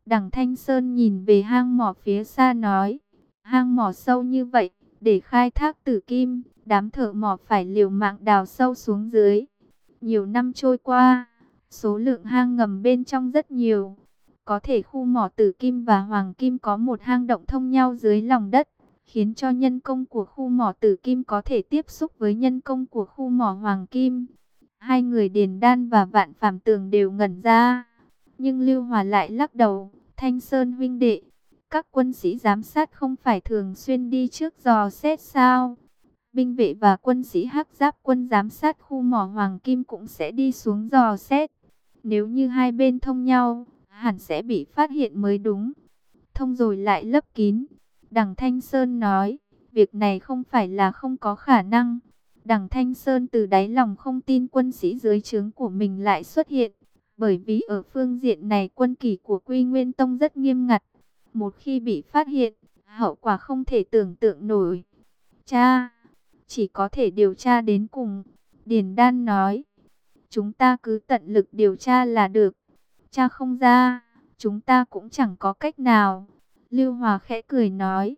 Đằng Thanh Sơn nhìn về hang mỏ phía xa nói, hang mỏ sâu như vậy, để khai thác tử kim, đám thợ mỏ phải liều mạng đào sâu xuống dưới. Nhiều năm trôi qua, số lượng hang ngầm bên trong rất nhiều. Có thể khu mỏ tử kim và hoàng kim có một hang động thông nhau dưới lòng đất, khiến cho nhân công của khu mỏ tử kim có thể tiếp xúc với nhân công của khu mỏ hoàng kim. Hai người Điền Đan và Vạn Phàm Tường đều ngẩn ra, nhưng Lưu Hòa lại lắc đầu. Thanh Sơn huynh đệ, các quân sĩ giám sát không phải thường xuyên đi trước dò xét sao? Binh vệ và quân sĩ Hắc Giáp quân giám sát khu mỏ hoàng kim cũng sẽ đi xuống dò xét. Nếu như hai bên thông nhau, hẳn sẽ bị phát hiện mới đúng. Thông rồi lại lấp kín. Đằng Thanh Sơn nói, việc này không phải là không có khả năng. Đằng Thanh Sơn từ đáy lòng không tin quân sĩ dưới trướng của mình lại xuất hiện. Bởi vì ở phương diện này quân kỷ của Quy Nguyên Tông rất nghiêm ngặt. Một khi bị phát hiện, hậu quả không thể tưởng tượng nổi. Cha, chỉ có thể điều tra đến cùng. Điền Đan nói, chúng ta cứ tận lực điều tra là được. Cha không ra, chúng ta cũng chẳng có cách nào. Lưu Hòa khẽ cười nói,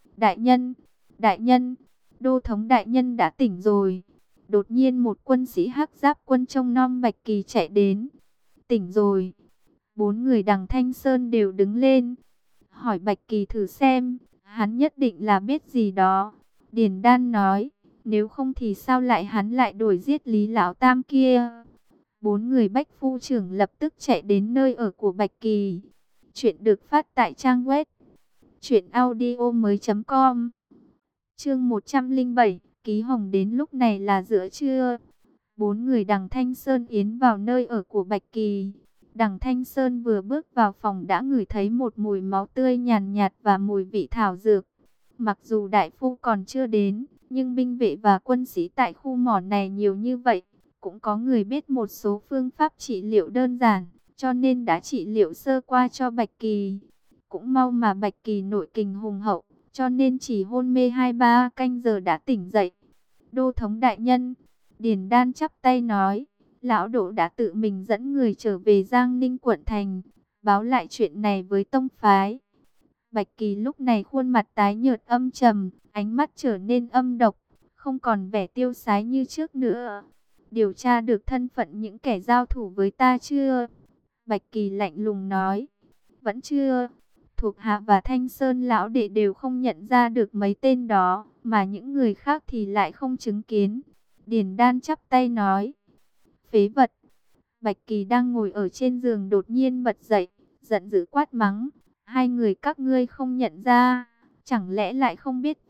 đại nhân, đô thống đại nhân đã tỉnh rồi. Đột nhiên một quân sĩ Hắc Giáp quân trông nom Bạch Kỳ chạy đến. Tỉnh rồi. Bốn người đằng Thanh Sơn đều đứng lên. Hỏi Bạch Kỳ thử xem, hắn nhất định là biết gì đó. Điền Đan nói, nếu không thì sao hắn lại đuổi giết Lý Lão Tam kia. Bốn người Bách Phu trưởng lập tức chạy đến nơi ở của Bạch Kỳ. Chuyện được phát tại trang web truyệnaudiomoi.com. Chương 107, Ký Hồng đến lúc này là giữa trưa. Bốn người đằng Thanh Sơn yến vào nơi ở của Bạch Kỳ. Đằng Thanh Sơn vừa bước vào phòng đã ngửi thấy một mùi máu tươi nhàn nhạt và mùi vị thảo dược. Mặc dù đại phu còn chưa đến, nhưng binh vệ và quân sĩ tại khu mỏ này nhiều như vậy. Cũng có người biết một số phương pháp trị liệu đơn giản, cho nên đã trị liệu sơ qua cho Bạch Kỳ. Cũng mau mà Bạch Kỳ nội kình hùng hậu, cho nên chỉ hôn mê 2-3 canh giờ đã tỉnh dậy. Đô thống đại nhân, Điền Đan chắp tay nói, lão Đỗ đã tự mình dẫn người trở về Giang Ninh quận thành, báo lại chuyện này với tông phái. Bạch Kỳ lúc này khuôn mặt tái nhợt âm trầm, ánh mắt trở nên âm độc, không còn vẻ tiêu sái như trước nữa. Điều tra được thân phận những kẻ giao thủ với ta chưa? Bạch Kỳ lạnh lùng nói, vẫn chưa. Thuộc hạ và Thanh Sơn lão đệ đều không nhận ra được mấy tên đó, mà những người khác thì lại không chứng kiến. Điền Đan chắp tay nói, phế vật. Bạch Kỳ đang ngồi ở trên giường đột nhiên bật dậy, giận dữ quát mắng, hai người các ngươi không nhận ra, chẳng lẽ lại không biết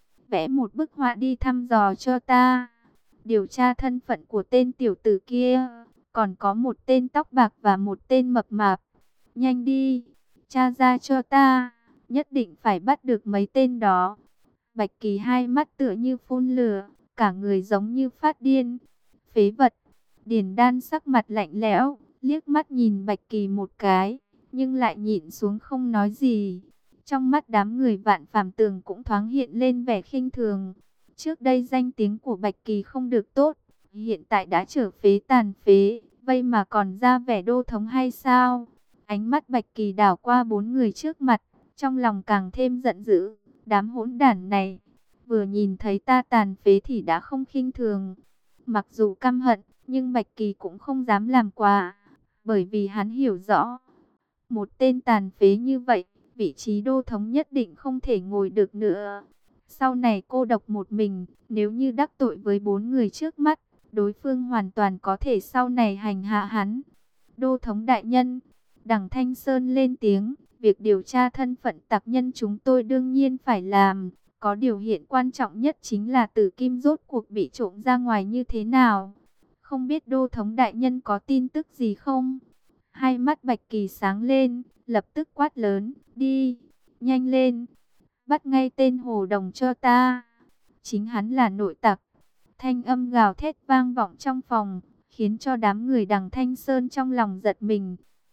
vẽ một bức họa đi thăm dò cho ta. Điều tra thân phận của tên tiểu tử kia, còn có một tên tóc bạc và một tên mập mạp. Nhanh đi, tra ra cho ta, nhất định phải bắt được mấy tên đó. Bạch Kỳ hai mắt tựa như phun lửa, cả người giống như phát điên. Phế vật. Điền Đan sắc mặt lạnh lẽo, liếc mắt nhìn Bạch Kỳ một cái, nhưng lại nhịn xuống không nói gì. Trong mắt đám người Vạn Phàm Tường cũng thoáng hiện lên vẻ khinh thường. Trước đây danh tiếng của Bạch Kỳ không được tốt, hiện tại đã trở phế tàn phế, vậy mà còn ra vẻ đô thống hay sao? Ánh mắt Bạch Kỳ đảo qua bốn người trước mặt, trong lòng càng thêm giận dữ. Đám hỗn đản này, vừa nhìn thấy ta tàn phế thì đã không khinh thường. Mặc dù căm hận, nhưng Bạch Kỳ cũng không dám làm quá, bởi vì hắn hiểu rõ, một tên tàn phế như vậy, vị trí đô thống nhất định không thể ngồi được nữa. Sau này cô độc một mình, nếu như đắc tội với bốn người trước mắt, đối phương hoàn toàn có thể sau này hành hạ hắn. Đô thống đại nhân, đằng Thanh Sơn lên tiếng, việc điều tra thân phận tặc nhân chúng tôi đương nhiên phải làm. Có điều hiện quan trọng nhất chính là tử kim rốt cuộc bị trộm ra ngoài như thế nào. Không biết đô thống đại nhân có tin tức gì không? Hai mắt Bạch Kỳ sáng lên, lập tức quát lớn, đi, nhanh lên, bắt ngay tên Hồ Đồng cho ta. Chính hắn là nội tặc. Thanh âm gào thét vang vọng trong phòng, khiến cho đám người đằng Thanh Sơn trong lòng giật mình.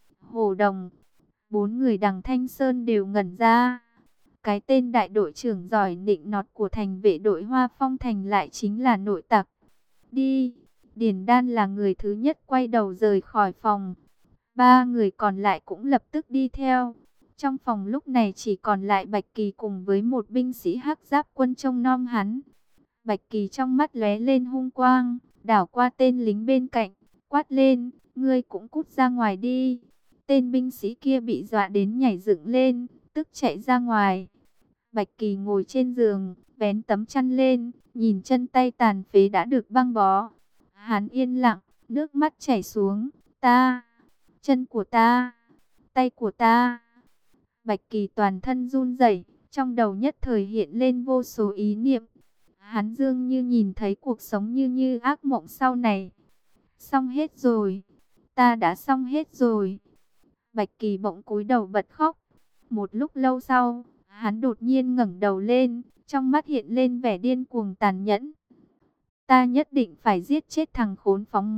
Hồ Đồng, bốn người đằng Thanh Sơn đều ngẩn ra. Cái tên đại đội trưởng giỏi nịnh nọt của thành vệ đội Hoa Phong Thành lại chính là nội tặc. Đi, Điền Đan là người thứ nhất quay đầu rời khỏi phòng. Ba người còn lại cũng lập tức đi theo. Trong phòng lúc này chỉ còn lại Bạch Kỳ cùng với một binh sĩ hắc giáp quân trông nom hắn. Bạch Kỳ trong mắt lóe lên hung quang, đảo qua tên lính bên cạnh, quát lên, ngươi cũng cút ra ngoài đi. Tên binh sĩ kia bị dọa đến nhảy dựng lên, tức chạy ra ngoài. Bạch Kỳ ngồi trên giường, vén tấm chăn lên, nhìn chân tay tàn phế đã được băng bó. Hắn yên lặng, nước mắt chảy xuống, ta, chân của ta, tay của ta. Bạch Kỳ toàn thân run rẩy, trong đầu nhất thời hiện lên vô số ý niệm. Hắn dường như nhìn thấy cuộc sống như ác mộng sau này. Xong hết rồi, ta đã xong hết rồi. Bạch Kỳ bỗng cúi đầu bật khóc. Một lúc lâu sau, hắn đột nhiên ngẩng đầu lên, trong mắt hiện lên vẻ điên cuồng tàn nhẫn. Ta nhất định phải giết chết thằng khốn phóng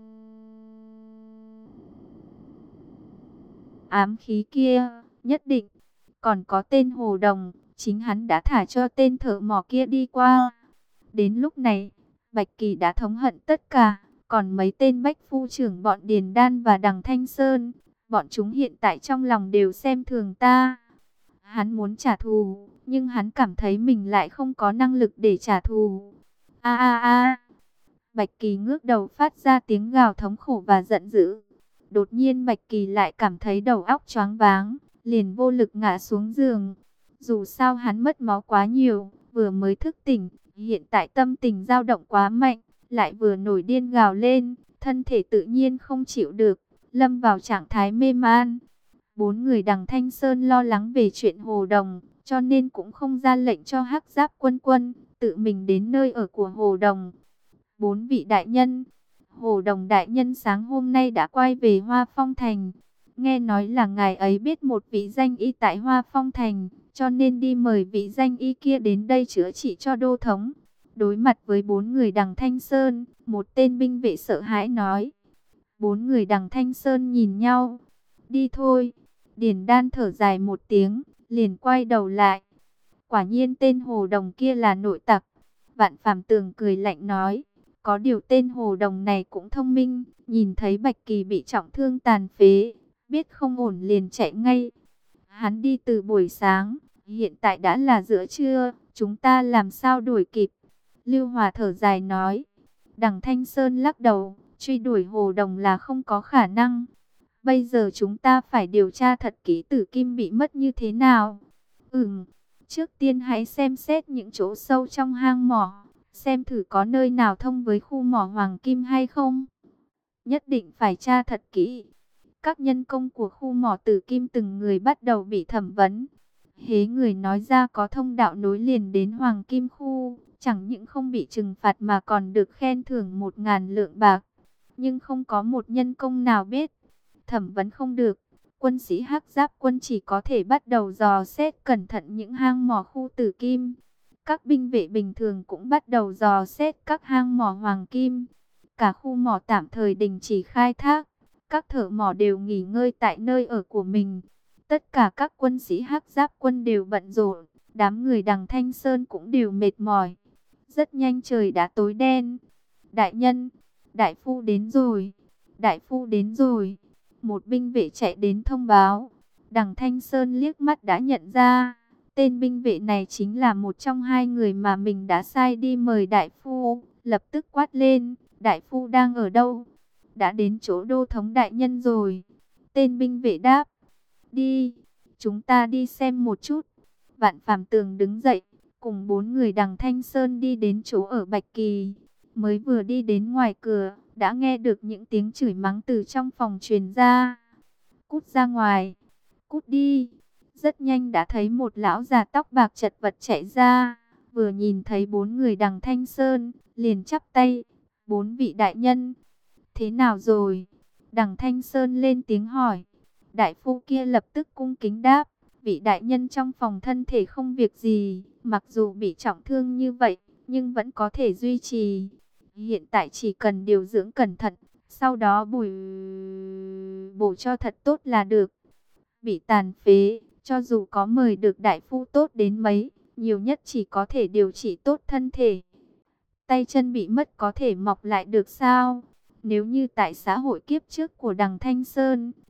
ám khí kia, nhất định. Còn có tên Hồ Đồng, chính hắn đã thả cho tên thợ mỏ kia đi qua. Đến lúc này, Bạch Kỳ đã thống hận tất cả, còn mấy tên bách phu trưởng bọn Điền Đan và Đằng Thanh Sơn, bọn chúng hiện tại trong lòng đều xem thường ta. Hắn muốn trả thù, nhưng hắn cảm thấy mình lại không có năng lực để trả thù. A a a. Bạch Kỳ ngước đầu phát ra tiếng gào thống khổ và giận dữ. Đột nhiên Bạch Kỳ lại cảm thấy đầu óc choáng váng, liền vô lực ngã xuống giường. Dù sao hắn mất máu quá nhiều, vừa mới thức tỉnh, hiện tại tâm tình dao động quá mạnh, lại vừa nổi điên gào lên, thân thể tự nhiên không chịu được, lâm vào trạng thái mê man. Bốn người Đằng Thanh Sơn lo lắng về chuyện Hồ Đồng, cho nên cũng không ra lệnh cho hắc giáp quân quân tự mình đến nơi ở của Hồ Đồng. Bốn vị đại nhân, Hồ Đồng đại nhân sáng hôm nay đã quay về Hoa Phong Thành. Nghe nói là ngài ấy biết một vị danh y tại Hoa Phong Thành, cho nên đi mời vị danh y kia đến đây chữa trị cho đô thống. Đối mặt với bốn người Đằng Thanh Sơn, một tên binh vệ sợ hãi nói. Bốn người Đằng Thanh Sơn nhìn nhau. Đi thôi. Điền Đan thở dài một tiếng, liền quay đầu lại. Quả nhiên tên Hồ Đồng kia là nội tặc. Vạn Phàm Tường cười lạnh nói. Có điều tên Hồ Đồng này cũng thông minh, nhìn thấy Bạch Kỳ bị trọng thương tàn phế, biết không ổn liền chạy ngay. Hắn đi từ buổi sáng, hiện tại đã là giữa trưa, chúng ta làm sao đuổi kịp? Lưu Hòa thở dài nói. Đằng Thanh Sơn lắc đầu, truy đuổi Hồ Đồng là không có khả năng. Bây giờ chúng ta phải điều tra thật kỹ Tử Kim bị mất như thế nào. Trước tiên hãy xem xét những chỗ sâu trong hang mỏ, xem thử có nơi nào thông với khu mỏ Hoàng Kim hay không. Nhất định phải tra thật kỹ. Các nhân công của khu mỏ Tử Kim từng người bắt đầu bị thẩm vấn. Hễ người nói ra có thông đạo nối liền đến Hoàng Kim khu, chẳng những không bị trừng phạt mà còn được khen thưởng 1.000 lượng bạc. Nhưng không có một nhân công nào biết. Thẩm vấn không được, quân sĩ hắc giáp quân chỉ có thể bắt đầu dò xét cẩn thận những hang mỏ khu Tử Kim. Các binh vệ bình thường cũng bắt đầu dò xét các hang mỏ Hoàng Kim. Cả khu mỏ tạm thời đình chỉ khai thác. Các thợ mỏ đều nghỉ ngơi tại nơi ở của mình. Tất cả các quân sĩ hắc giáp quân đều bận rộn. Đám người Đằng Thanh Sơn cũng đều mệt mỏi. Rất nhanh trời đã tối đen. Đại nhân, đại phu đến rồi. Đại phu đến rồi. Một binh vệ chạy đến thông báo. Đằng Thanh Sơn liếc mắt đã nhận ra. Tên binh vệ này chính là một trong hai người mà mình đã sai đi mời đại phu. Lập tức quát lên. Đại phu đang ở đâu? Đã đến chỗ đô thống đại nhân rồi. Tên binh vệ đáp. Đi. Chúng ta đi xem một chút. Vạn Phàm Tường đứng dậy. Cùng bốn người Đằng Thanh Sơn đi đến chỗ ở Bạch Kỳ. Mới vừa đi đến ngoài cửa, đã nghe được những tiếng chửi mắng từ trong phòng truyền ra. Cút ra ngoài. Cút đi. Rất nhanh đã thấy một lão già tóc bạc chật vật chạy ra. Vừa nhìn thấy bốn người Đằng Thanh Sơn, liền chắp tay. Bốn vị đại nhân. Thế nào rồi? Đằng Thanh Sơn lên tiếng hỏi. Đại phu kia lập tức cung kính đáp. Vị đại nhân trong phòng thân thể không việc gì. Mặc dù bị trọng thương như vậy, nhưng vẫn có thể duy trì. Hiện tại chỉ cần điều dưỡng cẩn thận, sau đó bổ cho thật tốt là được. Bị tàn phế, cho dù có mời được đại phu tốt đến mấy, nhiều nhất chỉ có thể điều trị tốt thân thể. Tay chân bị mất có thể mọc lại được sao? Nếu như tại xã hội kiếp trước của Đằng Thanh Sơn,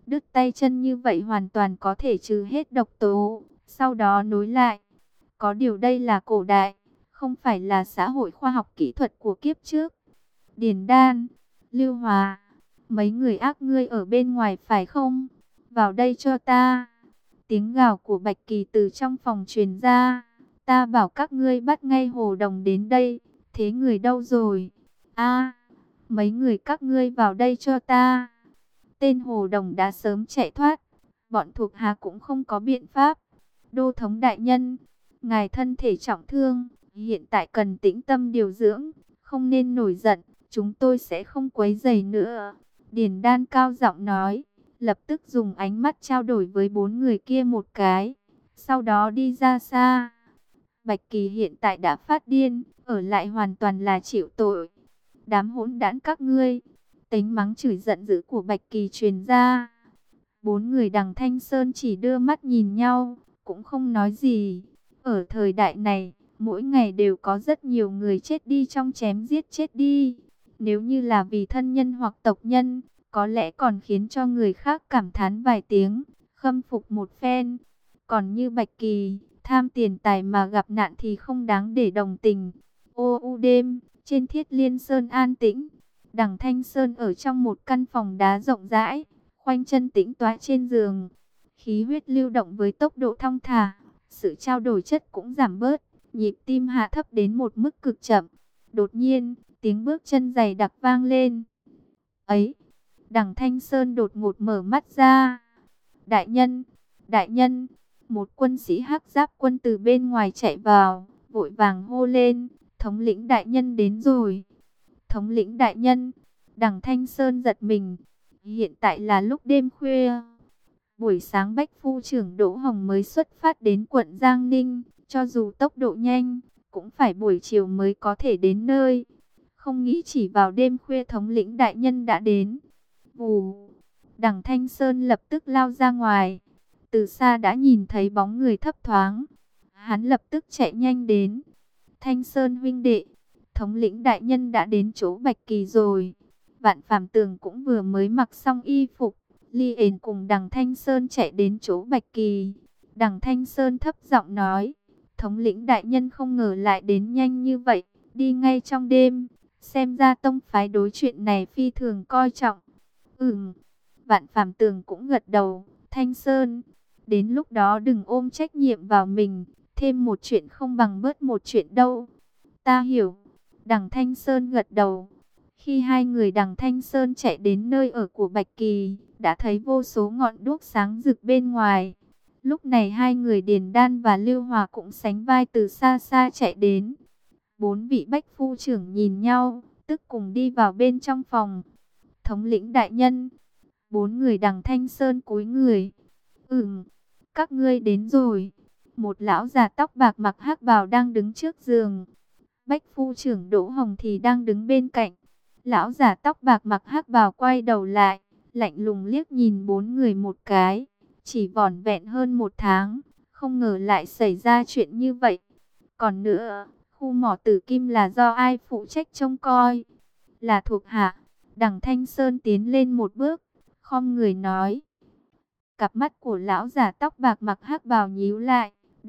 Đứt tay chân như vậy hoàn toàn có thể trừ hết độc tố, sau đó nối lại. Có điều đây là cổ đại, không phải là xã hội khoa học kỹ thuật của kiếp trước. Điền Đan, Lưu Hòa, mấy người ác ngươi ở bên ngoài phải không? Vào đây cho ta. Tiếng gào của Bạch Kỳ từ trong phòng truyền ra. Ta bảo các ngươi bắt ngay Hồ Đồng đến đây. Thế người đâu rồi? A, mấy người các ngươi vào đây cho ta. Tên Hồ Đồng đã sớm chạy thoát. Bọn thuộc hạ cũng không có biện pháp. Đô thống đại nhân, ngài thân thể trọng thương, hiện tại cần tĩnh tâm điều dưỡng, không nên nổi giận, chúng tôi sẽ không quấy rầy nữa. Điền Đan cao giọng nói, lập tức dùng ánh mắt trao đổi với 4 người kia một cái, sau đó đi ra xa. Bạch Kỳ hiện tại đã phát điên, ở lại hoàn toàn là chịu tội. Đám hỗn đản các ngươi, tính mắng chửi giận dữ của Bạch Kỳ truyền ra. 4 người Đằng Thanh Sơn chỉ đưa mắt nhìn nhau, cũng không nói gì. Ở thời đại này, mỗi ngày đều có rất nhiều người chết đi trong chém giết chết đi. Nếu như là vì thân nhân hoặc tộc nhân, có lẽ còn khiến cho người khác cảm thán vài tiếng, khâm phục một phen. Còn như Bạch Kỳ, tham tiền tài mà gặp nạn thì không đáng để đồng tình. Ô u đêm, trên Thiết Liên Sơn an tĩnh, Đằng Thanh Sơn ở trong một căn phòng đá rộng rãi, khoanh chân tĩnh tọa trên giường. Khí huyết lưu động với tốc độ thong thả, sự trao đổi chất cũng giảm bớt, nhịp tim hạ thấp đến một mức cực chậm. Đột nhiên, tiếng bước chân dày đặc vang lên. Ấy, Đằng Thanh Sơn đột ngột mở mắt ra. Đại nhân, một quân sĩ hắc giáp quân từ bên ngoài chạy vào, vội vàng hô lên, thống lĩnh đại nhân đến rồi. Thống lĩnh đại nhân, Đằng Thanh Sơn giật mình, hiện tại là lúc đêm khuya. Buổi sáng Bách Phu trưởng Đỗ Hồng mới xuất phát đến quận Giang Ninh, cho dù tốc độ nhanh, cũng phải buổi chiều mới có thể đến nơi. Không nghĩ chỉ vào đêm khuya thống lĩnh đại nhân đã đến. Vù, Đằng Thanh Sơn lập tức lao ra ngoài. Từ xa đã nhìn thấy bóng người thấp thoáng. Hắn lập tức chạy nhanh đến. Thanh Sơn huynh đệ, thống lĩnh đại nhân đã đến chỗ Bạch Kỳ rồi. Vạn Phàm Tường cũng vừa mới mặc xong y phục. Ly ền cùng Đằng Thanh Sơn chạy đến chỗ Bạch Kỳ. Đằng Thanh Sơn thấp giọng nói, thống lĩnh đại nhân không ngờ lại đến nhanh như vậy, đi ngay trong đêm. Xem ra tông phái đối chuyện này phi thường coi trọng. Vạn Phàm Tường cũng gật đầu. Thanh Sơn, đến lúc đó đừng ôm trách nhiệm vào mình, thêm một chuyện không bằng bớt một chuyện đâu. Ta hiểu. Đằng Thanh Sơn gật đầu. Khi hai người Đằng Thanh Sơn chạy đến nơi ở của Bạch Kỳ, đã thấy vô số ngọn đuốc sáng rực bên ngoài. Lúc này hai người Điền Đan và Lưu Hòa cũng sánh vai từ xa xa chạy đến. 4 vị Bách Phu trưởng nhìn nhau, tức cùng đi vào bên trong phòng. Thống lĩnh đại nhân, 4 người Đằng Thanh Sơn cúi người. Các ngươi đến rồi. Một lão già tóc bạc mặc hắc bào đang đứng trước giường. Bách Phu trưởng Đỗ Hồng thì đang đứng bên cạnh. Lão già tóc bạc mặc hắc bào quay đầu lại, lạnh lùng liếc nhìn 4 người một cái. Chỉ vỏn vẹn hơn 1 tháng, không ngờ lại xảy ra chuyện như vậy. Còn nữa, khu mỏ Tử Kim là do ai phụ trách trông coi? Là thuộc hạ. Đằng Thanh Sơn tiến lên một bước, khom người nói. Cặp mắt của lão già tóc bạc mặc hắc bào nhíu lại.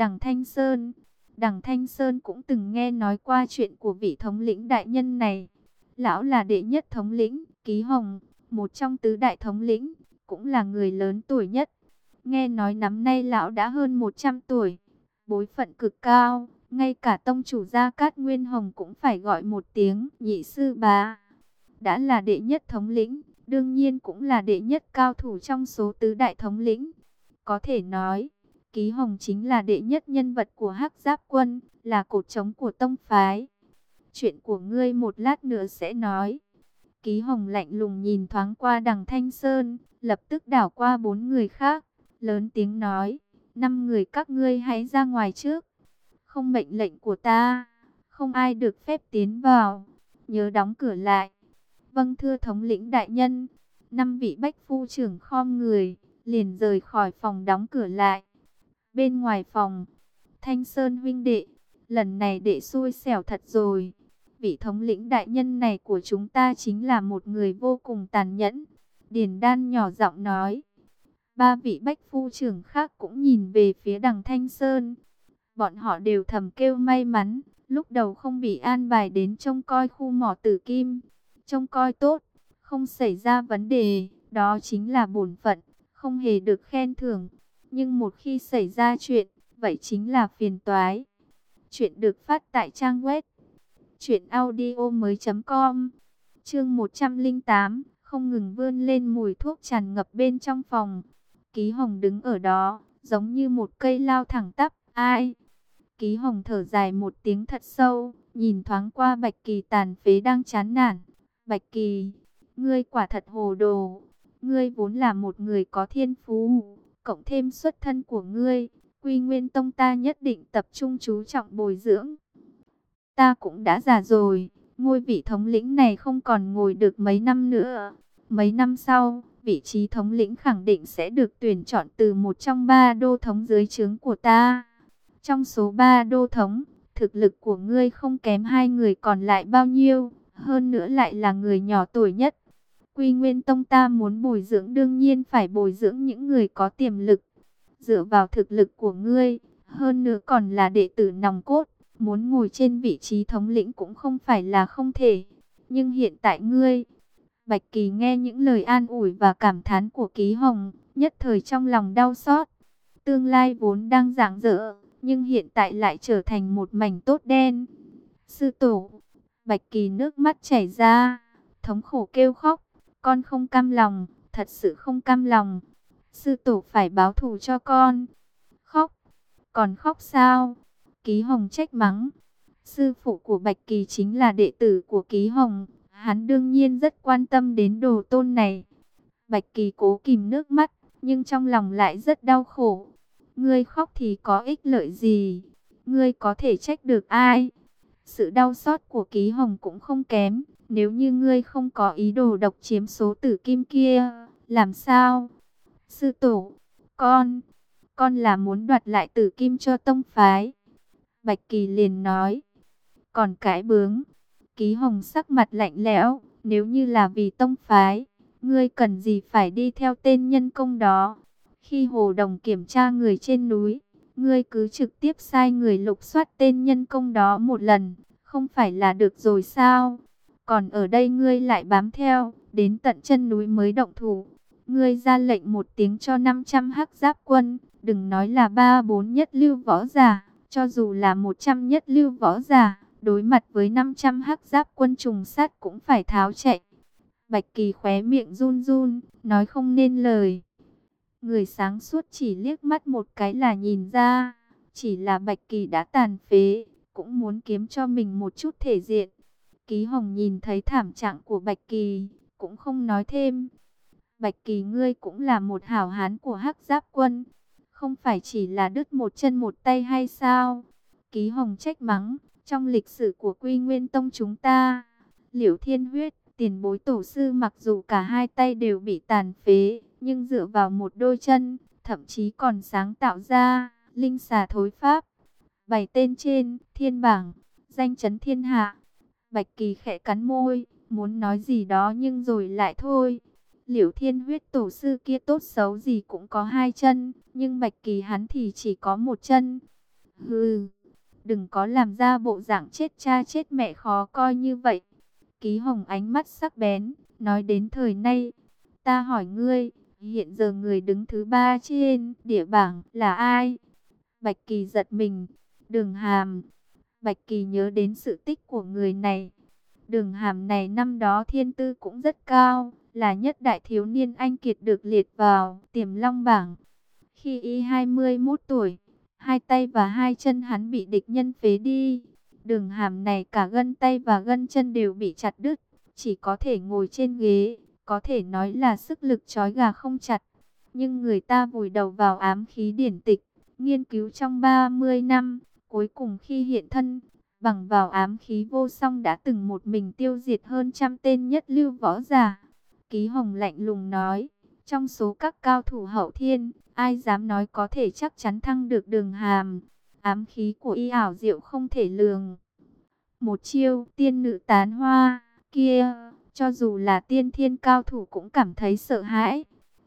Đằng Thanh Sơn cũng từng nghe nói qua chuyện của vị thống lĩnh đại nhân này. Lão là đệ nhất thống lĩnh, Ký Hồng, một trong tứ đại thống lĩnh, cũng là người lớn tuổi nhất. Nghe nói năm nay lão đã hơn 100 tuổi, bối phận cực cao, ngay cả tông chủ Gia Cát Nguyên Hồng cũng phải gọi một tiếng nhị sư bá. Đã là đệ nhất thống lĩnh, đương nhiên cũng là đệ nhất cao thủ trong số tứ đại thống lĩnh. Có thể nói, Ký Hồng chính là đệ nhất nhân vật của Hắc Giáp quân, là cột trống của tông phái. Chuyện của ngươi một lát nữa sẽ nói. Ký Hồng lạnh lùng nhìn thoáng qua Đằng Thanh Sơn, lập tức đảo qua 4 người khác, lớn tiếng nói, 5 người các ngươi hãy ra ngoài trước. Không mệnh lệnh của ta, không ai được phép tiến vào, nhớ đóng cửa lại. Vâng thưa thống lĩnh đại nhân. 5 vị Bách Phu trưởng khom người, liền rời khỏi phòng đóng cửa lại. Bên ngoài phòng, Thanh Sơn huynh đệ, lần này đệ xui xẻo thật rồi. Vị thống lĩnh đại nhân này của chúng ta chính là một người vô cùng tàn nhẫn. Điền Đan nhỏ giọng nói. Ba vị bách phu trưởng khác cũng nhìn về phía đằng Thanh Sơn. Bọn họ đều thầm kêu may mắn, lúc đầu không bị an bài đến trông coi khu mỏ Tử Kim. Trông coi tốt, không xảy ra vấn đề, đó chính là bổn phận, không hề được khen thưởng. Nhưng một khi xảy ra chuyện, vậy chính là phiền toái. Chuyện được phát tại trang web truyệnaudiomoi.com. Chương 108, không ngừng vươn lên mùi thuốc tràn ngập bên trong phòng. Ký Hồng đứng ở đó, giống như một cây lao thẳng tắp. Ai? Ký Hồng thở dài một tiếng thật sâu, nhìn thoáng qua Bạch Kỳ tàn phế đang chán nản. Bạch Kỳ, ngươi quả thật hồ đồ. Ngươi vốn là một người có thiên phú, cộng thêm xuất thân của ngươi, Quy Nguyên Tông ta nhất định tập trung chú trọng bồi dưỡng. Ta cũng đã già rồi, ngôi vị thống lĩnh này không còn ngồi được mấy năm nữa. Mấy năm sau, vị trí thống lĩnh khẳng định sẽ được tuyển chọn từ một trong ba đô thống dưới trướng của ta. Trong số ba đô thống, thực lực của ngươi không kém hai người còn lại bao nhiêu, hơn nữa lại là người nhỏ tuổi nhất. Quy Nguyên Tông ta muốn bồi dưỡng đương nhiên phải bồi dưỡng những người có tiềm lực. Dựa vào thực lực của ngươi, hơn nữa còn là đệ tử nòng cốt, muốn ngồi trên vị trí thống lĩnh cũng không phải là không thể. Nhưng hiện tại ngươi... Bạch Kỳ nghe những lời an ủi và cảm thán của Ký Hồng, nhất thời trong lòng đau xót. Tương lai vốn đang rạng rỡ, nhưng hiện tại lại trở thành một mảnh tốt đen. Sư tổ, Bạch Kỳ nước mắt chảy ra, thống khổ kêu khóc. Con không cam lòng, thật sự không cam lòng. Sư tổ phải báo thù cho con. Khóc, còn khóc sao? Ký Hồng trách mắng. Sư phụ của Bạch Kỳ chính là đệ tử của Ký Hồng. Hắn đương nhiên rất quan tâm đến đồ tôn này. Bạch Kỳ cố kìm nước mắt, nhưng trong lòng lại rất đau khổ. Ngươi khóc thì có ích lợi gì? Ngươi có thể trách được ai? Sự đau xót của Ký Hồng cũng không kém. Nếu như ngươi không có ý đồ độc chiếm số tử kim kia, làm sao? Sư tổ, con là muốn đoạt lại tử kim cho tông phái. Bạch Kỳ liền nói. Còn cãi bướng. Ký Hồng sắc mặt lạnh lẽo. Nếu như là vì tông phái, ngươi cần gì phải đi theo tên nhân công đó? Khi Hồ Đồng kiểm tra người trên núi, ngươi cứ trực tiếp sai người lục soát tên nhân công đó một lần, không phải là được rồi sao? Còn ở đây ngươi lại bám theo, đến tận chân núi mới động thủ. Ngươi ra lệnh một tiếng cho 500 hắc giáp quân, đừng nói là 3-4 nhất lưu võ giả, cho dù là 100 nhất lưu võ giả, đối mặt với 500 hắc giáp quân trùng sát cũng phải tháo chạy. Bạch Kỳ khóe miệng run run, nói không nên lời. Người sáng suốt chỉ liếc mắt một cái là nhìn ra, chỉ là Bạch Kỳ đã tàn phế, cũng muốn kiếm cho mình một chút thể diện. Ký Hồng nhìn thấy thảm trạng của Bạch Kỳ, cũng không nói thêm. Bạch Kỳ ngươi cũng là một hảo hán của hắc giáp quân, không phải chỉ là đứt một chân một tay hay sao? Ký Hồng trách mắng, trong lịch sử của Quy Nguyên Tông chúng ta, Liễu Thiên Huyết, tiền bối tổ sư mặc dù cả hai tay đều bị tàn phế, nhưng dựa vào một đôi chân, thậm chí còn sáng tạo ra linh xà thối pháp. 7 tên trên thiên bảng, danh chấn thiên hạ. Bạch Kỳ khẽ cắn môi, muốn nói gì đó nhưng rồi lại thôi. Liễu Thiên Huyết tổ sư kia tốt xấu gì cũng có 2 chân, nhưng Bạch Kỳ hắn thì chỉ có 1 chân. Hừ, đừng có làm ra bộ dạng chết cha chết mẹ khó coi như vậy. Ký Hồng ánh mắt sắc bén, nói đến thời nay, ta hỏi ngươi, hiện giờ người đứng thứ 3 trên địa bảng là ai? Bạch Kỳ giật mình, Đường Hàm. Bạch Kỳ nhớ đến sự tích của người này. Đường Hàm này năm đó thiên tư cũng rất cao, là nhất đại thiếu niên anh kiệt được liệt vào Tiềm Long bảng. Khi y 21 tuổi, 2 tay và 2 chân hắn bị địch nhân phế đi. Đường Hàm này cả gân tay và gân chân đều bị chặt đứt, chỉ có thể ngồi trên ghế, có thể nói là sức lực trói gà không chặt. Nhưng người ta vùi đầu vào ám khí điển tịch, nghiên cứu trong 30 năm, cuối cùng khi hiện thân, bằng vào ám khí vô song đã từng một mình tiêu diệt hơn 100 tên nhất lưu võ giả. Ký Hồng lạnh lùng nói, trong số các cao thủ hậu thiên, ai dám nói có thể chắc chắn thăng được Đường Hàm. Ám khí của y ảo diệu không thể lường. Một chiêu tiên nữ tán hoa kia, cho dù là tiên thiên cao thủ cũng cảm thấy sợ hãi.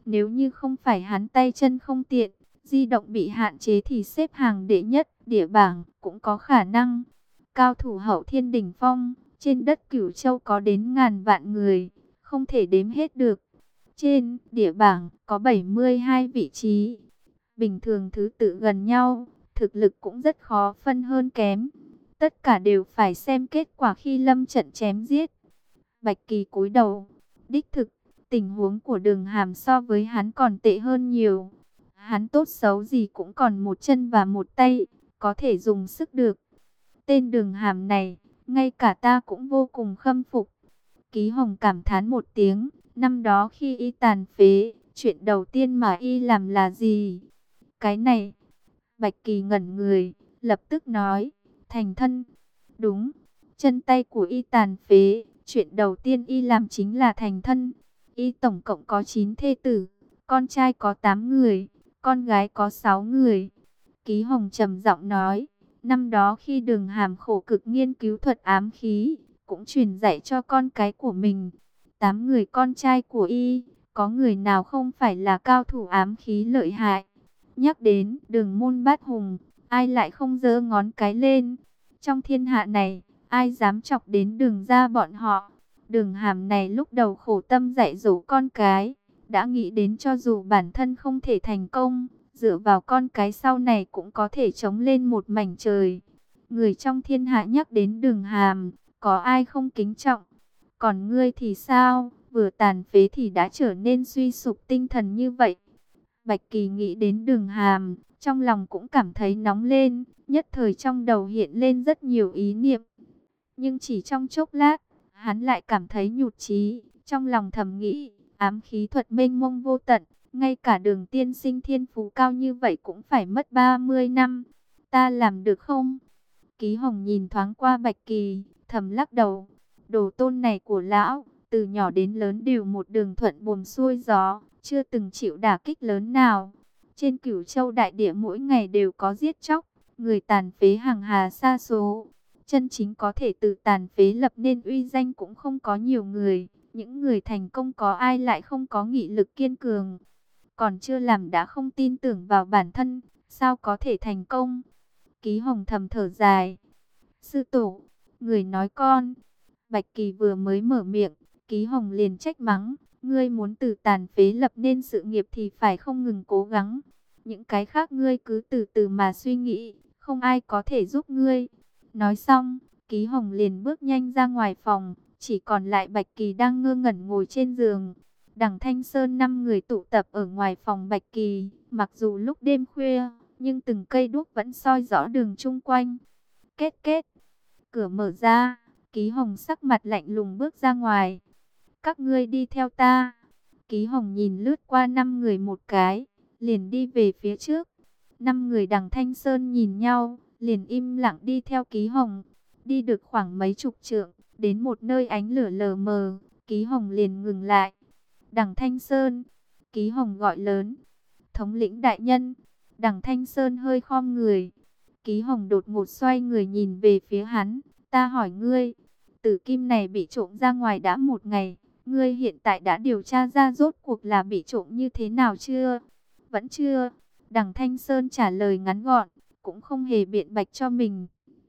Nếu như không phải hắn tay chân không tiện, di động bị hạn chế thì xếp hàng đệ nhất, địa bảng cũng có khả năng. Cao thủ hậu thiên đỉnh phong, trên đất Cửu Châu có đến ngàn vạn người, không thể đếm hết được. Trên địa bảng có 72 vị trí, bình thường thứ tự gần nhau, thực lực cũng rất khó phân hơn kém. Tất cả đều phải xem kết quả khi lâm trận chém giết. Bạch Kỳ cúi đầu, đích thực, tình huống của Đường Hàm so với hắn còn tệ hơn nhiều. Hắn tốt xấu gì cũng còn một chân và một tay, có thể dùng sức được. Tên Đường Hàm này, ngay cả ta cũng vô cùng khâm phục. Ký Hồng cảm thán một tiếng, năm đó khi y tàn phế, chuyện đầu tiên mà y làm là gì? Cái này, Bạch Kỳ ngẩn người, lập tức nói, thành thân. Đúng, chân tay của y tàn phế, chuyện đầu tiên y làm chính là thành thân. Y tổng cộng có 9 thê tử, con trai có 8 người, con gái có 6 người. Ký Hồng trầm giọng nói, năm đó khi Đường Hàm khổ cực nghiên cứu thuật ám khí, cũng truyền dạy cho con cái của mình. 8 người con trai của y, có người nào không phải là cao thủ ám khí lợi hại. Nhắc đến Đường môn bát hùng, ai lại không giơ ngón cái lên. Trong thiên hạ này, ai dám chọc đến Đường ra bọn họ. Đường Hàm này lúc đầu khổ tâm dạy dỗ con cái, đã nghĩ đến cho dù bản thân không thể thành công, dựa vào con cái sau này cũng có thể chống lên một mảnh trời. Người trong thiên hạ nhắc đến Đường Hàm, có ai không kính trọng? Còn ngươi thì sao? Vừa tàn phế thì đã trở nên suy sụp tinh thần như vậy. Bạch Kỳ nghĩ đến Đường Hàm, trong lòng cũng cảm thấy nóng lên, nhất thời trong đầu hiện lên rất nhiều ý niệm. Nhưng chỉ trong chốc lát, hắn lại cảm thấy nhụt chí, trong lòng thầm nghĩ, ám khí thuật mênh mông vô tận, ngay cả Đường tiên sinh thiên phú cao như vậy cũng phải mất 30 năm. Ta làm được không? Ký Hồng nhìn thoáng qua Bạch Kỳ, thầm lắc đầu. Đồ tôn này của lão, từ nhỏ đến lớn đều một đường thuận buồm xuôi gió, chưa từng chịu đả kích lớn nào. Trên Cửu Châu đại địa mỗi ngày đều có giết chóc, người tàn phế hàng hà sa số. Chân chính có thể từ tàn phế lập nên uy danh cũng không có nhiều người. Những người thành công có ai lại không có nghị lực kiên cường. Còn chưa làm đã không tin tưởng vào bản thân, sao có thể thành công? Ký Hồng thầm thở dài. Sư tổ, người nói con. Bạch Kỳ vừa mới mở miệng, Ký Hồng liền trách mắng. Ngươi muốn từ tàn phế lập nên sự nghiệp thì phải không ngừng cố gắng. Những cái khác ngươi cứ từ từ mà suy nghĩ, không ai có thể giúp ngươi. Nói xong, Ký Hồng liền bước nhanh ra ngoài phòng, chỉ còn lại Bạch Kỳ đang ngơ ngẩn ngồi trên giường. Đằng Thanh Sơn 5 người tụ tập ở ngoài phòng Bạch Kỳ, mặc dù lúc đêm khuya, nhưng từng cây đuốc vẫn soi rõ đường chung quanh. Két két, cửa mở ra, Ký Hồng sắc mặt lạnh lùng bước ra ngoài. Các ngươi đi theo ta. Ký Hồng nhìn lướt qua 5 người một cái, liền đi về phía trước. 5 người Đằng Thanh Sơn nhìn nhau, liền im lặng đi theo Ký Hồng. Đi được khoảng mấy chục trượng, đến một nơi ánh lửa lờ mờ, Ký Hồng liền ngừng lại. Đằng Thanh Sơn, Ký Hồng gọi lớn. Thống lĩnh đại nhân. Đằng Thanh Sơn hơi khom người. Ký Hồng đột ngột xoay người nhìn về phía hắn. Ta hỏi ngươi, tử kim này bị trộm ra ngoài đã một ngày. Ngươi hiện tại đã điều tra ra rốt cuộc là bị trộm như thế nào chưa? Vẫn chưa. Đằng Thanh Sơn trả lời ngắn gọn, cũng không hề biện bạch cho mình.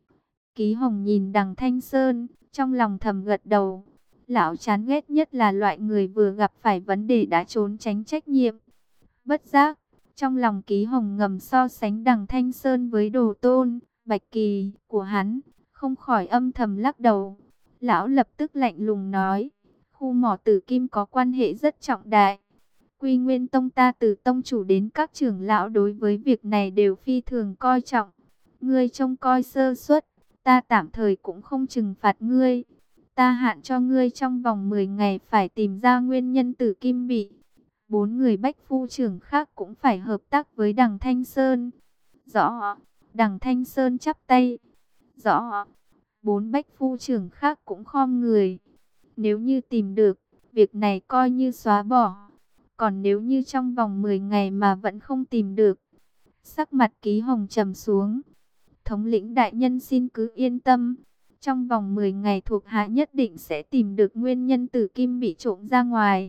Ký Hồng nhìn Đằng Thanh Sơn, trong lòng thầm gật đầu. Lão chán ghét nhất là loại người vừa gặp phải vấn đề đã trốn tránh trách nhiệm. Bất giác, trong lòng Ký Hồng ngầm so sánh Đằng Thanh Sơn với Đồ Tôn, Bạch Kỳ của hắn, không khỏi âm thầm lắc đầu. Lão lập tức lạnh lùng nói, khu mỏ Tử Kim có quan hệ rất trọng đại. Quy Nguyên Tông ta từ tông chủ đến các trưởng lão đối với việc này đều phi thường coi trọng. Ngươi trông coi sơ suất, ta tạm thời cũng không trừng phạt ngươi. Ta hạn cho ngươi trong vòng 10 ngày phải tìm ra nguyên nhân Tử Kim bị. 4 người bách phu trưởng khác cũng phải hợp tác với Đằng Thanh Sơn. Rõ. Đằng Thanh Sơn chắp tay. Rõ. 4 bách phu trưởng khác cũng khom người. Nếu như tìm được, việc này coi như xóa bỏ. Còn nếu như trong vòng 10 ngày mà vẫn không tìm được, sắc mặt Ký Hồng trầm xuống. Thống lĩnh đại nhân xin cứ yên tâm. Trong vòng 10 ngày thuộc hạ nhất định sẽ tìm được nguyên nhân Tử Kim bị trộm ra ngoài.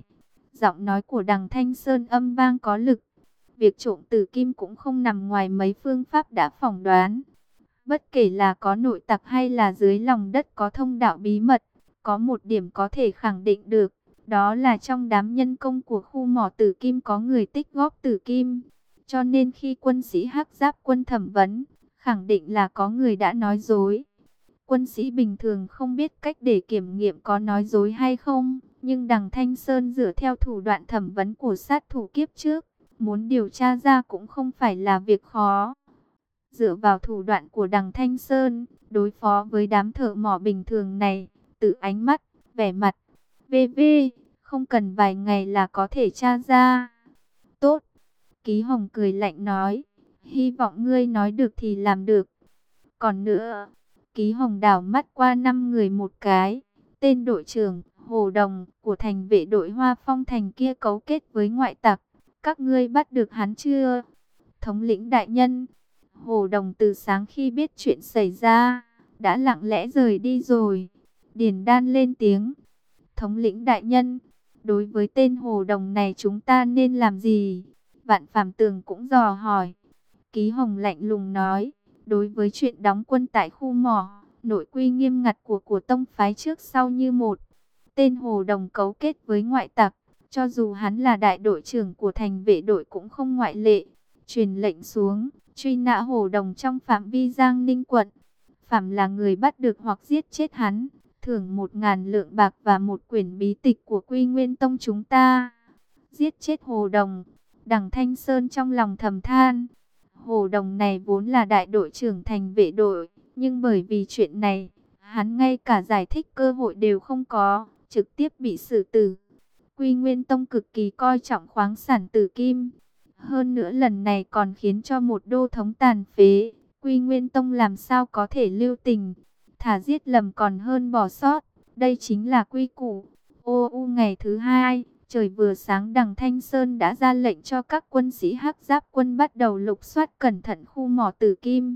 Giọng nói của Đằng Thanh Sơn âm vang có lực. Việc trộm tử kim cũng không nằm ngoài mấy phương pháp đã phỏng đoán. Bất kể là có nội tặc hay là dưới lòng đất có thông đạo bí mật, có một điểm có thể khẳng định được, đó là trong đám nhân công của khu mỏ tử kim có người tích góp tử kim. Cho nên khi quân sĩ Hắc Giáp quân thẩm vấn, khẳng định là có người đã nói dối. Quân sĩ bình thường không biết cách để kiểm nghiệm có nói dối hay không, nhưng Đằng Thanh Sơn dựa theo thủ đoạn thẩm vấn của sát thủ kiếp trước, muốn điều tra ra cũng không phải là việc khó. Dựa vào thủ đoạn của Đằng Thanh Sơn, đối phó với đám thợ mỏ bình thường này, từ ánh mắt, vẻ mặt, v.v. không cần vài ngày là có thể tra ra. Tốt, Ký Hồng cười lạnh nói, hy vọng ngươi nói được thì làm được. Còn nữa, Ký Hồng đảo mắt qua 5 người một cái, tên đội trưởng Hồ Đồng của thành vệ đội Hoa Phong Thành kia cấu kết với ngoại tặc, các ngươi bắt được hắn chưa? Thống lĩnh đại nhân, Hồ Đồng từ sáng khi biết chuyện xảy ra, đã lặng lẽ rời đi rồi. Điền Đan lên tiếng, thống lĩnh đại nhân, đối với tên Hồ Đồng này chúng ta nên làm gì? Vạn Phàm Tường cũng dò hỏi. Ký Hồng lạnh lùng nói, đối với chuyện đóng quân tại khu mỏ, nội quy nghiêm ngặt của tông phái trước sau như một. Tên Hồ Đồng cấu kết với ngoại tặc, cho dù hắn là đại đội trưởng của thành vệ đội cũng không ngoại lệ. Truyền lệnh xuống, truy nã Hồ Đồng trong phạm vi Giang Ninh quận. Phạm là người bắt được hoặc giết chết hắn, thưởng 1.000 lượng bạc và một quyển bí tịch của Quy Nguyên Tông chúng ta. Giết chết Hồ Đồng, Đằng Thanh Sơn trong lòng thầm than. Hồ Đồng này vốn là đại đội trưởng thành vệ đội, nhưng bởi vì chuyện này, hắn ngay cả giải thích cơ hội đều không có, trực tiếp bị xử tử. Quy Nguyên Tông cực kỳ coi trọng khoáng sản tử kim. Hơn nữa lần này còn khiến cho một đô thống tàn phế. Quy Nguyên Tông làm sao có thể lưu tình. Thả giết lầm còn hơn bỏ sót. Đây chính là quy củ. Ngày thứ hai, trời vừa sáng Đằng Thanh Sơn đã ra lệnh cho các quân sĩ Hắc Giáp quân bắt đầu lục soát cẩn thận khu mỏ tử kim.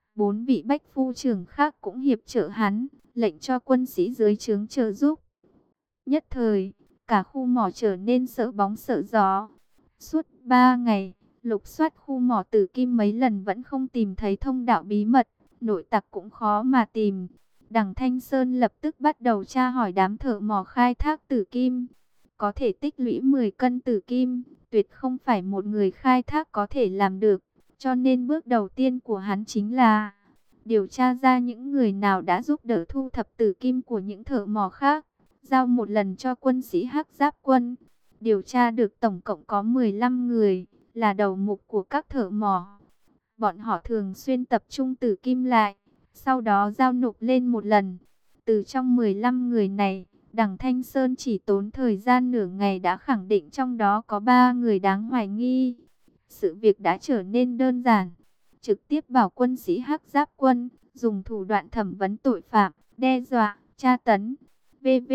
4 vị bách phu trưởng khác cũng hiệp trợ hắn, lệnh cho quân sĩ dưới trướng trợ giúp. Nhất thời, cả khu mỏ trở nên sợ bóng sợ gió. Suốt 3 ngày, lục soát khu mỏ tử kim mấy lần vẫn không tìm thấy thông đạo bí mật, nội tặc cũng khó mà tìm. Đằng Thanh Sơn lập tức bắt đầu tra hỏi đám thợ mỏ khai thác tử kim. Có thể tích lũy 10 cân tử kim, tuyệt không phải một người khai thác có thể làm được. Cho nên bước đầu tiên của hắn chính là điều tra ra những người nào đã giúp đỡ thu thập tử kim của những thợ mỏ khác, giao một lần cho quân sĩ Hắc Giáp quân. Điều tra được tổng cộng có 15 người, là đầu mục của các thợ mỏ. Bọn họ thường xuyên tập trung tử kim lại, sau đó giao nộp lên một lần. Từ trong 15 người này, Đằng Thanh Sơn chỉ tốn thời gian nửa ngày đã khẳng định trong đó có 3 người đáng hoài nghi. Sự việc đã trở nên đơn giản. Trực tiếp bảo quân sĩ Hắc Giáp quân dùng thủ đoạn thẩm vấn tội phạm, đe dọa, tra tấn, v.v.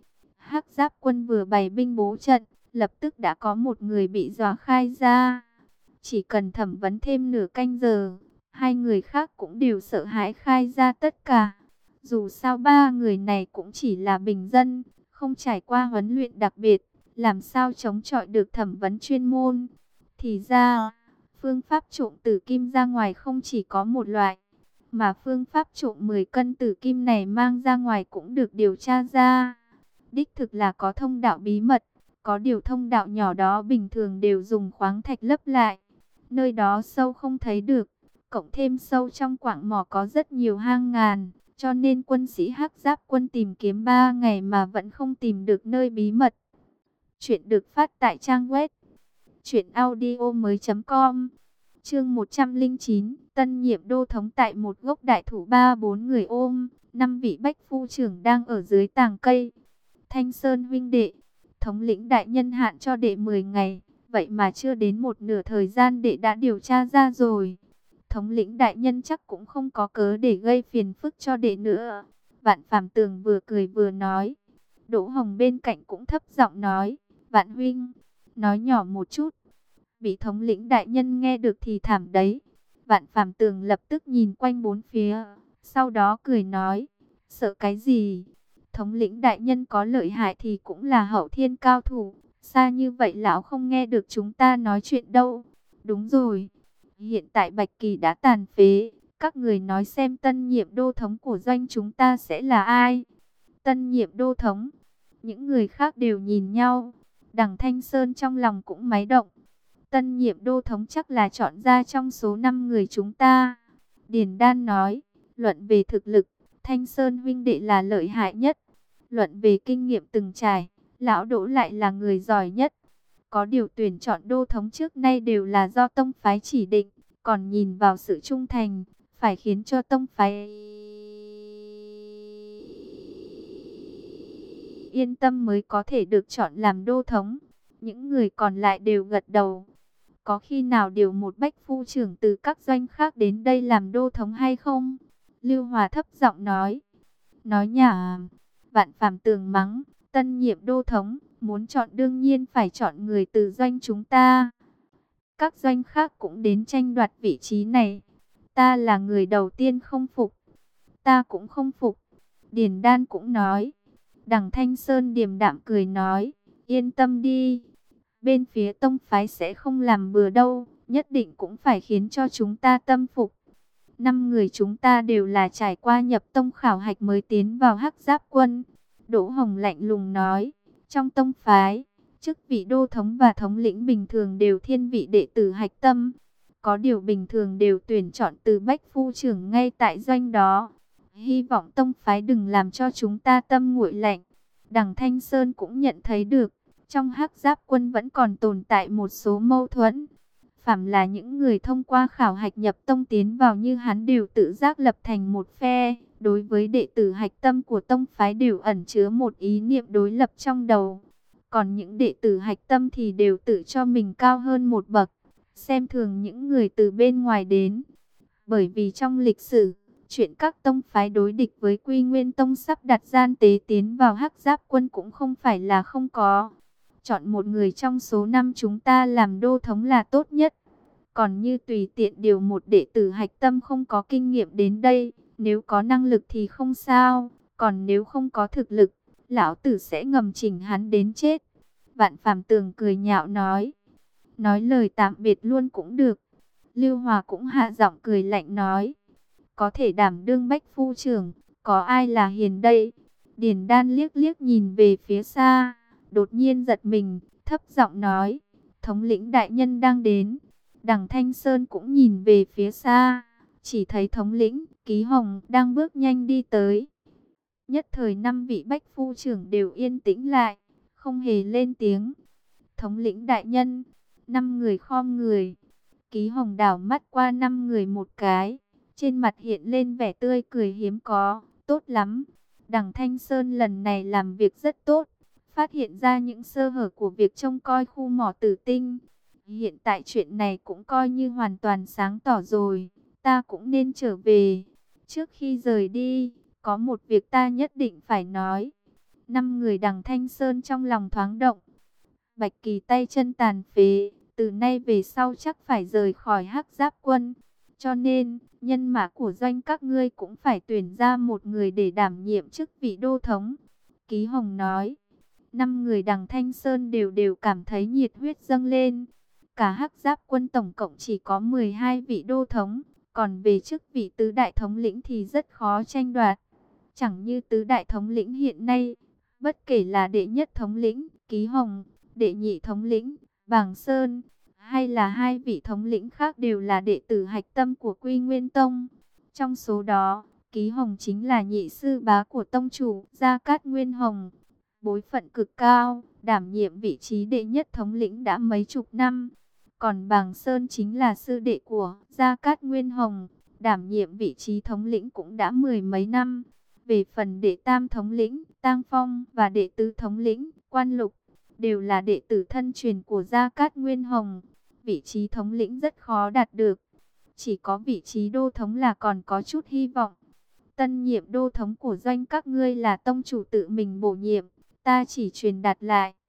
Hắc Giáp quân vừa bày binh bố trận, lập tức đã có một người bị dọa khai ra. Chỉ cần thẩm vấn thêm nửa canh giờ, 2 người khác cũng đều sợ hãi khai ra tất cả. Dù sao 3 người này cũng chỉ là bình dân, không trải qua huấn luyện đặc biệt, làm sao chống chọi được thẩm vấn chuyên môn. Thì ra, phương pháp trộm tử kim ra ngoài không chỉ có một loại, mà phương pháp trộm 10 cân tử kim này mang ra ngoài cũng được điều tra ra. Đích thực là có thông đạo bí mật, có điều thông đạo nhỏ đó bình thường đều dùng khoáng thạch lấp lại. Nơi đó sâu không thấy được, cộng thêm sâu trong quặng mỏ có rất nhiều hang ngàn, cho nên quân sĩ Hắc Giáp quân tìm kiếm 3 ngày mà vẫn không tìm được nơi bí mật. Chuyện được phát tại trang web truyệnaudiomoi.com. Chương 109, tân nhiệm đô thống tại một gốc đại thụ 3-4 người ôm, 5 vị bách phu trưởng đang ở dưới tàng cây. Thanh Sơn huynh đệ, thống lĩnh đại nhân hạn cho đệ 10 ngày, vậy mà chưa đến một nửa thời gian đệ đã điều tra ra rồi. Thống lĩnh đại nhân chắc cũng không có cớ để gây phiền phức cho đệ nữa. Vạn Phàm Tường vừa cười vừa nói. Đỗ Hồng bên cạnh cũng thấp giọng nói, Vạn huynh, nói nhỏ một chút. Bị thống lĩnh đại nhân nghe được thì thảm đấy. Vạn Phàm Tường lập tức nhìn quanh bốn phía, sau đó cười nói, sợ cái gì? Thống lĩnh đại nhân có lợi hại thì cũng là hậu thiên cao thủ, Xa như vậy lão không nghe được chúng ta nói chuyện đâu. Đúng rồi, hiện tại Bạch Kỳ đã tàn phế. Các người nói xem tân nhiệm đô thống của doanh chúng ta sẽ là ai? Tân nhiệm đô thống. Những người khác đều nhìn nhau. Đằng Thanh Sơn trong lòng cũng máy động. Tân nhiệm đô thống chắc là chọn ra trong số 5 người chúng ta. Điền Đan nói, luận về thực lực, Thanh Sơn huynh đệ là lợi hại nhất. Luận về kinh nghiệm từng trải, lão Đỗ lại là người giỏi nhất. Có điều tuyển chọn đô thống trước nay đều là do tông phái chỉ định, còn nhìn vào sự trung thành, phải khiến cho tông phái yên tâm mới có thể được chọn làm đô thống. Những người còn lại đều gật đầu. Có khi nào điều một bách phu trưởng từ các doanh khác đến đây làm đô thống hay không? Lưu Hòa thấp giọng nói. Nói nhảm. Vạn Phàm Tường mắng. Tân nhiệm đô thống, muốn chọn đương nhiên phải chọn người từ doanh chúng ta. Các doanh khác cũng đến tranh đoạt vị trí này. Ta là người đầu tiên không phục. Ta cũng không phục. Điền Đan cũng nói. Đằng Thanh Sơn điềm đạm cười nói. Yên tâm đi. Bên phía tông phái sẽ không làm bừa đâu. Nhất định cũng phải khiến cho chúng ta tâm phục. 5 người chúng ta đều là trải qua nhập tông khảo hạch mới tiến vào Hắc Giáp quân. Đỗ Hồng lạnh lùng nói. Trong tông phái, chức vị đô thống và thống lĩnh bình thường đều thiên vị đệ tử hạch tâm. Có điều bình thường đều tuyển chọn từ bách phu trưởng ngay tại doanh đó. Hy vọng tông phái đừng làm cho chúng ta tâm nguội lạnh. Đằng Thanh Sơn cũng nhận thấy được, trong Hắc Giáp quân vẫn còn tồn tại một số mâu thuẫn. Phàm là những người thông qua khảo hạch nhập tông tiến vào như hắn đều tự giác lập thành một phe. Đối với đệ tử hạch tâm của tông phái đều ẩn chứa một ý niệm đối lập trong đầu. Còn những đệ tử hạch tâm thì đều tự cho mình cao hơn một bậc, xem thường những người từ bên ngoài đến. Bởi vì trong lịch sử, chuyện các tông phái đối địch với Quy Nguyên Tông sắp đặt gian tế tiến vào Hắc Giáp quân cũng không phải là không có. Chọn một người trong số 5 chúng ta làm đô thống là tốt nhất. Còn như tùy tiện điều một đệ tử hạch tâm không có kinh nghiệm đến đây, nếu có năng lực thì không sao, còn nếu không có thực lực, lão tử sẽ ngầm chỉnh hắn đến chết. Vạn Phàm Tường cười nhạo nói lời tạm biệt luôn cũng được. Lưu Hòa cũng hạ giọng cười lạnh nói, có thể đảm đương bách phu trưởng, có ai là hiền đây? Điền Đan liếc liếc nhìn về phía xa, đột nhiên giật mình, thấp giọng nói, thống lĩnh đại nhân đang đến. Đằng Thanh Sơn cũng nhìn về phía xa, chỉ thấy thống lĩnh Ký Hồng đang bước nhanh đi tới. Nhất thời 5 vị bách phu trưởng đều yên tĩnh lại, không hề lên tiếng. Thống lĩnh đại nhân, 5 người khom người. Ký Hồng đảo mắt qua 5 người một cái, trên mặt hiện lên vẻ tươi cười hiếm có. Tốt lắm, đằng Thanh Sơn lần này làm việc rất tốt, phát hiện ra những sơ hở của việc trông coi khu mỏ Tử Tinh. Hiện tại chuyện này cũng coi như hoàn toàn sáng tỏ rồi, ta cũng nên trở về. Trước khi rời đi, có một việc ta nhất định phải nói. 5 người đằng Thanh Sơn trong lòng thoáng động. Bạch Kỳ tay chân tàn phế, từ nay về sau chắc phải rời khỏi Hắc Giáp quân. Cho nên, nhân mã của doanh các ngươi cũng phải tuyển ra một người để đảm nhiệm chức vị đô thống. Ký Hồng nói. 5 người đằng Thanh Sơn đều cảm thấy nhiệt huyết dâng lên. Cả Hắc Giáp quân tổng cộng chỉ có 12 vị đô thống, còn về chức vị tứ đại thống lĩnh thì rất khó tranh đoạt. Chẳng như tứ đại thống lĩnh hiện nay, bất kể là đệ nhất thống lĩnh Ký Hồng, đệ nhị thống lĩnh Bàng Sơn, hay là 2 vị thống lĩnh khác đều là đệ tử hạch tâm của Quy Nguyên Tông. Trong số đó, Ký Hồng chính là nhị sư bá của tông chủ Gia Cát Nguyên Hồng, bối phận cực cao, đảm nhiệm vị trí đệ nhất thống lĩnh đã mấy chục năm. Còn Bàng Sơn chính là sư đệ của Gia Cát Nguyên Hồng, đảm nhiệm vị trí thống lĩnh cũng đã 10 mấy năm. Về phần đệ tam thống lĩnh Tang Phong và đệ tứ thống lĩnh Quan Lục, đều là đệ tử thân truyền của Gia Cát Nguyên Hồng. Vị trí thống lĩnh rất khó đạt được, chỉ có vị trí đô thống là còn có chút hy vọng. Tân nhiệm đô thống của doanh các ngươi là tông chủ tự mình bổ nhiệm, ta chỉ truyền đạt lại.